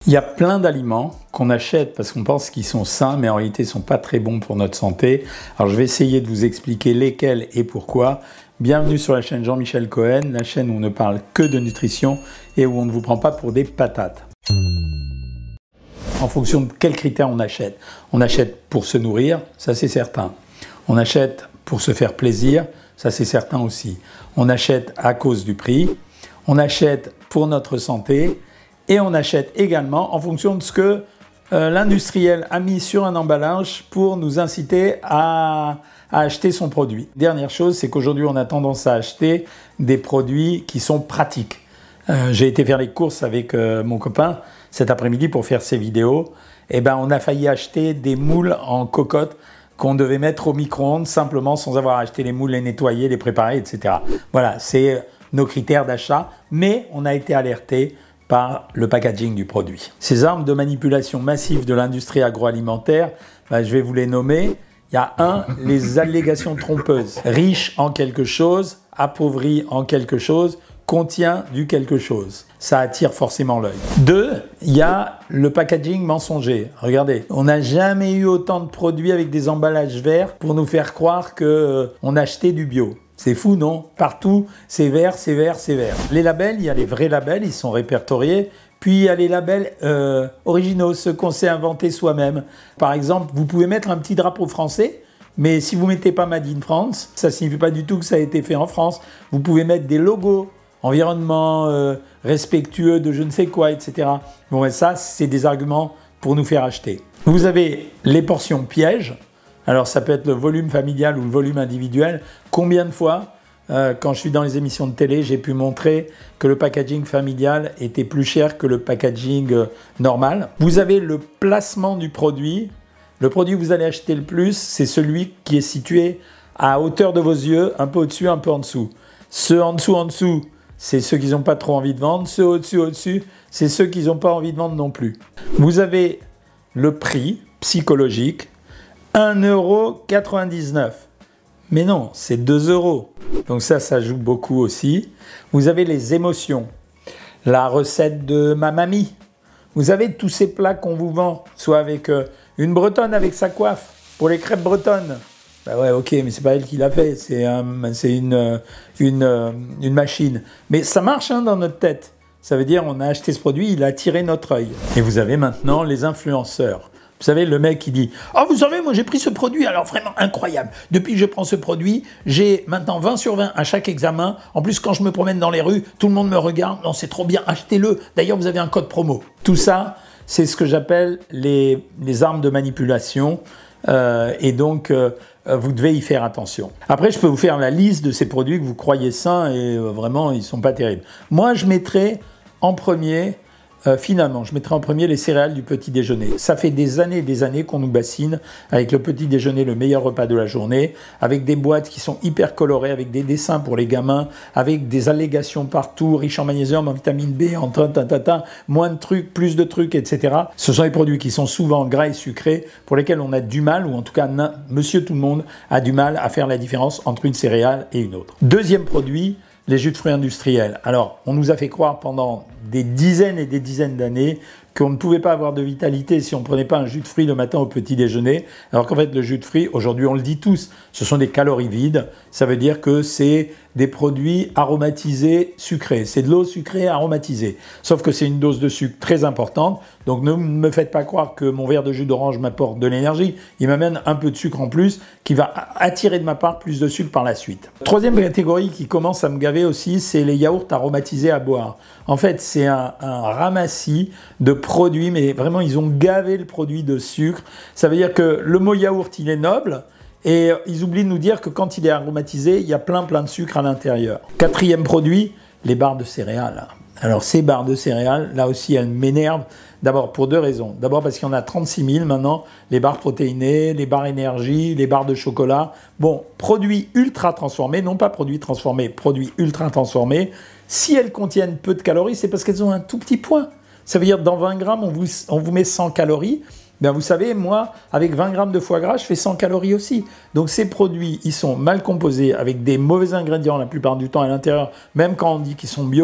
Il y a plein d'aliments qu'on achète parce qu'on pense qu'ils sont sains, mais en réalité ils ne sont pas très bons pour notre santé. Alors je vais essayer de vous expliquer lesquels et pourquoi. Bienvenue sur la chaîne Jean-Michel Cohen, la chaîne où on ne parle que de nutrition et où on ne vous prend pas pour des patates. En fonction de quels critères on achète. On achète pour se nourrir, ça c'est certain. On achète pour se faire plaisir, ça c'est certain aussi. On achète à cause du prix. On achète pour notre santé. Et on achète également en fonction de ce que l'industriel a mis sur un emballage pour nous inciter à acheter son produit. Dernière chose, c'est qu'aujourd'hui, on a tendance à acheter des produits qui sont pratiques. J'ai été faire les courses avec mon copain cet après-midi pour faire ces vidéos. Et ben, on a failli acheter des moules en cocotte qu'on devait mettre au micro-ondes simplement sans avoir acheté les moules, les nettoyer, les préparer, etc. Voilà, c'est nos critères d'achat. Mais on a été alerté par le packaging du produit. Ces armes de manipulation massive de l'industrie agroalimentaire, je vais vous les nommer. Il y a les allégations trompeuses. Riche en quelque chose, appauvri en quelque chose, contient du quelque chose. Ça attire forcément l'œil. 2, il y a le packaging mensonger. Regardez, on n'a jamais eu autant de produits avec des emballages verts pour nous faire croire qu'on achetait du bio. C'est fou, non? Partout, c'est vert, c'est vert, c'est vert. Les labels, il y a les vrais labels, ils sont répertoriés. Puis il y a les labels originaux, ceux qu'on s'est inventés soi-même. Par exemple, vous pouvez mettre un petit drapeau français, mais si vous ne mettez pas Made in France, ça ne signifie pas du tout que ça a été fait en France. Vous pouvez mettre des logos, environnement respectueux de je ne sais quoi, etc. Bon, et ça, c'est des arguments pour nous faire acheter. Vous avez les portions pièges. Alors ça peut être le volume familial ou le volume individuel. Combien de fois, quand je suis dans les émissions de télé, j'ai pu montrer que le packaging familial était plus cher que le packaging normal. Vous avez le placement du produit. Le produit que vous allez acheter le plus, c'est celui qui est situé à hauteur de vos yeux, un peu au-dessus, un peu en dessous. Ceux en dessous, c'est ceux qui n'ont pas trop envie de vendre. Ceux au-dessus, c'est ceux qui n'ont pas envie de vendre non plus. Vous avez le prix psychologique. 1,99 €. Mais non, c'est 2 €. Donc ça joue beaucoup aussi. Vous avez les émotions. La recette de ma mamie. Vous avez tous ces plats qu'on vous vend, soit avec une bretonne avec sa coiffe, pour les crêpes bretonnes. Bah ouais, ok, mais c'est pas elle qui l'a fait, c'est une machine. Mais ça marche dans notre tête. Ça veut dire on a acheté ce produit, il a attiré notre œil. Et vous avez maintenant les influenceurs. Vous savez, le mec qui dit « Oh, vous savez, moi j'ai pris ce produit, alors vraiment incroyable. Depuis que je prends ce produit, j'ai maintenant 20 sur 20 à chaque examen. En plus, quand je me promène dans les rues, tout le monde me regarde. Non, c'est trop bien, achetez-le. D'ailleurs, vous avez un code promo. » Tout ça, c'est ce que j'appelle les armes de manipulation. Et donc, vous devez y faire attention. Après, je peux vous faire la liste de ces produits que vous croyez sains et vraiment, ils ne sont pas terribles. Moi, je mettrais en premier... Finalement, je mettrai en premier les céréales du petit déjeuner. Ça fait des années qu'on nous bassine avec le petit déjeuner, le meilleur repas de la journée, avec des boîtes qui sont hyper colorées, avec des dessins pour les gamins, avec des allégations partout, riches en magnésium, en vitamine B, en moins de trucs, plus de trucs, etc. Ce sont des produits qui sont souvent gras et sucrés, pour lesquels on a du mal, ou en tout cas, monsieur tout le monde a du mal à faire la différence entre une céréale et une autre. Deuxième produit, les jus de fruits industriels. Alors, on nous a fait croire pendant des dizaines et des dizaines d'années qu'on ne pouvait pas avoir de vitalité si on ne prenait pas un jus de fruits le matin au petit déjeuner, alors qu'en fait, le jus de fruits, aujourd'hui, on le dit tous, ce sont des calories vides. Ça veut dire que c'est des produits aromatisés sucrés. C'est de l'eau sucrée aromatisée. Sauf que c'est une dose de sucre très importante. Donc, ne me faites pas croire que mon verre de jus d'orange m'apporte de l'énergie. Il m'amène un peu de sucre en plus qui va attirer de ma part plus de sucre par la suite. Troisième catégorie qui commence à me gaver aussi, c'est les yaourts aromatisés à boire. En fait, c'est un ramassis de produits, mais vraiment, ils ont gavé le produit de sucre. Ça veut dire que le mot yaourt, il est noble. Et ils oublient de nous dire que quand il est aromatisé, il y a plein de sucre à l'intérieur. Quatrième produit, les barres de céréales. Alors ces barres de céréales, là aussi, elles m'énervent. D'abord pour deux raisons. D'abord parce qu'il y en a 36 000 maintenant, les barres protéinées, les barres énergie, les barres de chocolat. Bon, produits ultra transformés, non pas produits transformés, produits ultra transformés. Si elles contiennent peu de calories, c'est parce qu'elles ont un tout petit point. Ça veut dire que dans 20 grammes, on vous met 100 calories. Ben vous savez, moi, avec 20 grammes de foie gras, je fais 100 calories aussi. Donc ces produits, ils sont mal composés, avec des mauvais ingrédients la plupart du temps à l'intérieur, même quand on dit qu'ils sont bio.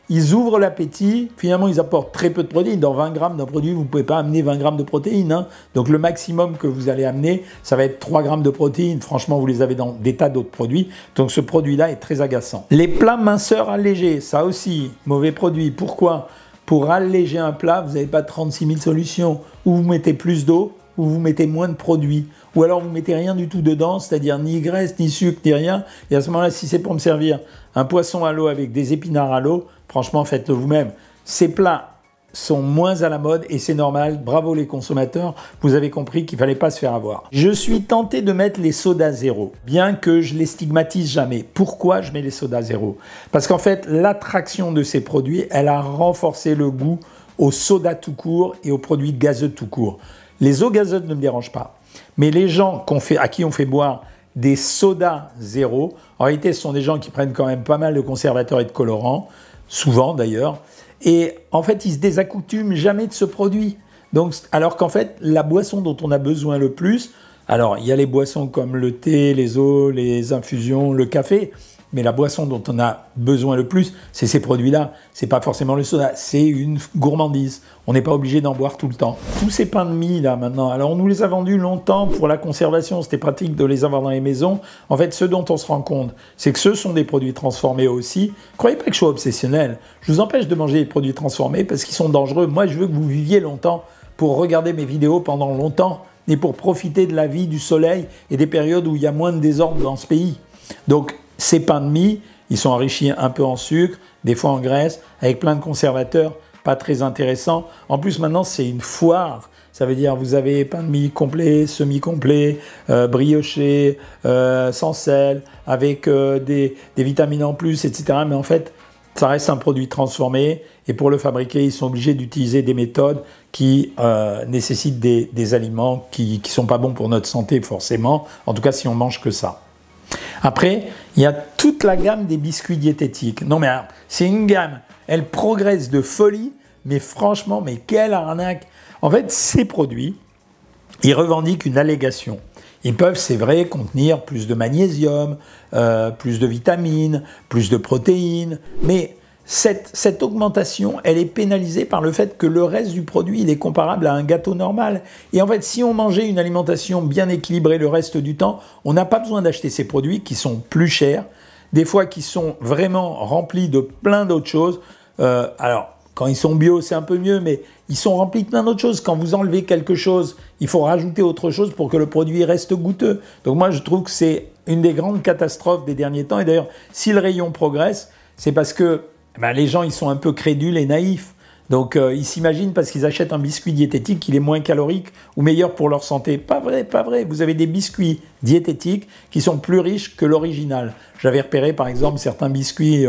ils ouvrent l'appétit, finalement ils apportent très peu de protéines. Dans 20 grammes d'un produit, vous ne pouvez pas amener 20 grammes de protéines, hein. Donc le maximum que vous allez amener, ça va être 3 grammes de protéines. Franchement, vous les avez dans des tas d'autres produits. Donc ce produit-là est très agaçant. Les plats minceurs allégés, ça aussi, mauvais produit. Pourquoi ? Pour alléger un plat, vous n'avez pas 36 000 solutions. Ou vous mettez plus d'eau, ou vous mettez moins de produits. Ou alors vous mettez rien du tout dedans, c'est-à-dire ni graisse, ni sucre, ni rien. Et à ce moment-là, si c'est pour me servir un poisson à l'eau avec des épinards à l'eau, franchement, faites-le vous-même. Ces plats sont moins à la mode et c'est normal. Bravo les consommateurs, vous avez compris qu'il ne fallait pas se faire avoir. Je suis tenté de mettre les sodas zéro, bien que je les stigmatise jamais. Pourquoi je mets les sodas zéro ? Parce qu'en fait, l'attraction de ces produits, elle a renforcé le goût aux sodas tout court et aux produits gazeux tout court. Les eaux gazeuses ne me dérangent pas. Mais les gens à qui on fait boire des sodas zéro, en réalité, ce sont des gens qui prennent quand même pas mal de conservateurs et de colorants, souvent d'ailleurs, et en fait, ils se désaccoutument jamais de ce produit. Donc, alors qu'en fait, la boisson dont on a besoin le plus, alors il y a les boissons comme le thé, les eaux, les infusions, le café, mais la boisson dont on a besoin le plus, c'est ces produits-là. C'est pas forcément le soda, c'est une gourmandise. On n'est pas obligé d'en boire tout le temps. Tous ces pains de mie là maintenant, alors on nous les a vendus longtemps pour la conservation, c'était pratique de les avoir dans les maisons. En fait, ce dont on se rend compte, c'est que ce sont des produits transformés aussi. Croyez pas que je sois obsessionnel. Je vous empêche de manger des produits transformés parce qu'ils sont dangereux. Moi, je veux que vous viviez longtemps pour regarder mes vidéos pendant longtemps et pour profiter de la vie, du soleil et des périodes où il y a moins de désordre dans ce pays. Donc, ces pains de mie, ils sont enrichis un peu en sucre, des fois en graisse, avec plein de conservateurs, pas très intéressants. En plus, maintenant, c'est une foire. Ça veut dire vous avez pain de mie complet, semi-complet, brioché, sans sel, avec des vitamines en plus, etc. Mais en fait, ça reste un produit transformé. Et pour le fabriquer, ils sont obligés d'utiliser des méthodes qui nécessitent des aliments qui ne sont pas bons pour notre santé, forcément. En tout cas, si on mange que ça. Après, il y a toute la gamme des biscuits diététiques. Non mais c'est une gamme, elle progresse de folie, mais franchement, mais quelle arnaque! En fait, ces produits, ils revendiquent une allégation. Ils peuvent, c'est vrai, contenir plus de magnésium, plus de vitamines, plus de protéines, mais cette augmentation, elle est pénalisée par le fait que le reste du produit, il est comparable à un gâteau normal. Et en fait, si on mangeait une alimentation bien équilibrée le reste du temps, on n'a pas besoin d'acheter ces produits qui sont plus chers, des fois qui sont vraiment remplis de plein d'autres choses. Alors, quand ils sont bio, c'est un peu mieux, mais ils sont remplis de plein d'autres choses. Quand vous enlevez quelque chose, il faut rajouter autre chose pour que le produit reste goûteux. Donc moi, je trouve que c'est une des grandes catastrophes des derniers temps. Et d'ailleurs, si le rayon progresse, c'est parce que les gens, ils sont un peu crédules et naïfs. Donc, ils s'imaginent parce qu'ils achètent un biscuit diététique qu'il est moins calorique ou meilleur pour leur santé. Pas vrai, pas vrai. Vous avez des biscuits diététiques qui sont plus riches que l'original. J'avais repéré, par exemple, certains biscuits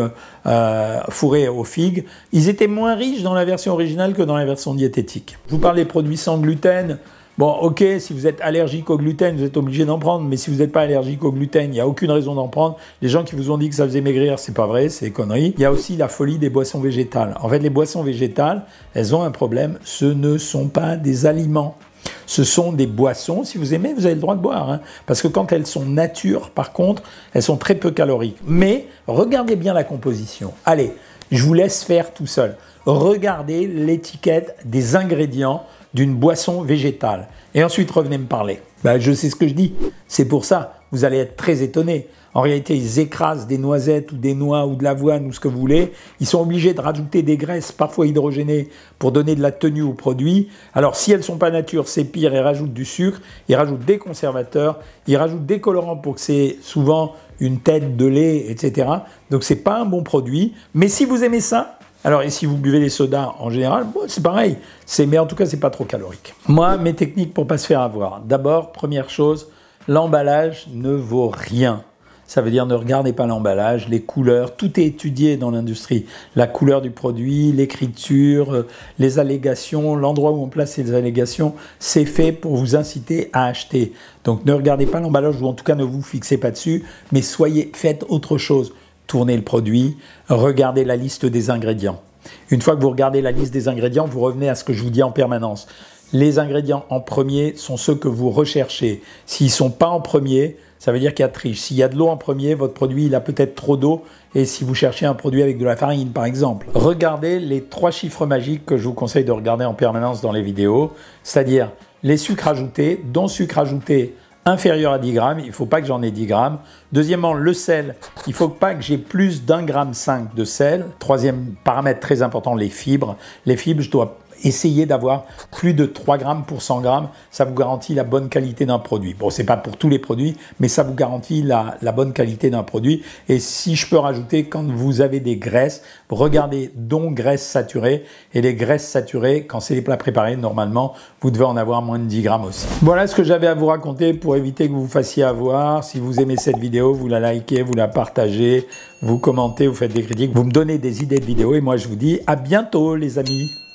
fourrés aux figues. Ils étaient moins riches dans la version originale que dans la version diététique. Je vous parle des produits sans gluten. Bon, ok, si vous êtes allergique au gluten, vous êtes obligé d'en prendre, mais si vous n'êtes pas allergique au gluten, il n'y a aucune raison d'en prendre. Les gens qui vous ont dit que ça faisait maigrir, c'est pas vrai, c'est des conneries. Il y a aussi la folie des boissons végétales. En fait, les boissons végétales, elles ont un problème, ce ne sont pas des aliments. Ce sont des boissons, si vous aimez, vous avez le droit de boire. Hein, parce que quand elles sont nature, par contre, elles sont très peu caloriques. Mais regardez bien la composition. Allez, je vous laisse faire tout seul. Regardez l'étiquette des ingrédients d'une boisson végétale. Et ensuite, revenez me parler. Je sais ce que je dis. C'est pour ça, vous allez être très étonné. En réalité, ils écrasent des noisettes ou des noix ou de l'avoine ou ce que vous voulez. Ils sont obligés de rajouter des graisses, parfois hydrogénées, pour donner de la tenue au produit. Alors, si elles ne sont pas nature, c'est pire. Ils rajoutent du sucre, ils rajoutent des conservateurs, ils rajoutent des colorants pour que c'est souvent une tête de lait, etc. Donc, ce n'est pas un bon produit. Mais si vous aimez ça, alors, et si vous buvez des sodas en général, bon, c'est pareil. Mais en tout cas, c'est pas trop calorique. Moi, mes techniques pour pas se faire avoir. D'abord, première chose, l'emballage ne vaut rien. Ça veut dire ne regardez pas l'emballage, les couleurs, tout est étudié dans l'industrie. La couleur du produit, l'écriture, les allégations, l'endroit où on place les allégations, c'est fait pour vous inciter à acheter. Donc, ne regardez pas l'emballage ou en tout cas ne vous fixez pas dessus, mais faites autre chose. Tournez le produit, regardez la liste des ingrédients. Une fois que vous regardez la liste des ingrédients, vous revenez à ce que je vous dis en permanence. Les ingrédients en premier sont ceux que vous recherchez. S'ils ne sont pas en premier, ça veut dire qu'il y a triche. S'il y a de l'eau en premier, votre produit il a peut-être trop d'eau. Et si vous cherchez un produit avec de la farine, par exemple. Regardez les 3 chiffres magiques que je vous conseille de regarder en permanence dans les vidéos. C'est-à-dire les sucres ajoutés, dont sucre ajouté inférieur à 10 grammes, il ne faut pas que j'en ai 10 grammes. Deuxièmement, le sel, il ne faut pas que j'ai plus d'1,5 g de sel. Troisième paramètre très important, les fibres. Les fibres, je dois essayer d'avoir plus de 3 grammes pour 100 grammes. Ça vous garantit la bonne qualité d'un produit. Bon, c'est pas pour tous les produits, mais ça vous garantit la bonne qualité d'un produit. Et si je peux rajouter, quand vous avez des graisses, regardez dont graisses saturées. Et les graisses saturées, quand c'est des plats préparés, normalement, vous devez en avoir moins de 10 grammes aussi. Voilà ce que j'avais à vous raconter pour éviter que vous vous fassiez avoir. Si vous aimez cette vidéo, vous la likez, vous la partagez, vous commentez, vous faites des critiques, vous me donnez des idées de vidéos. Et moi, je vous dis à bientôt, les amis.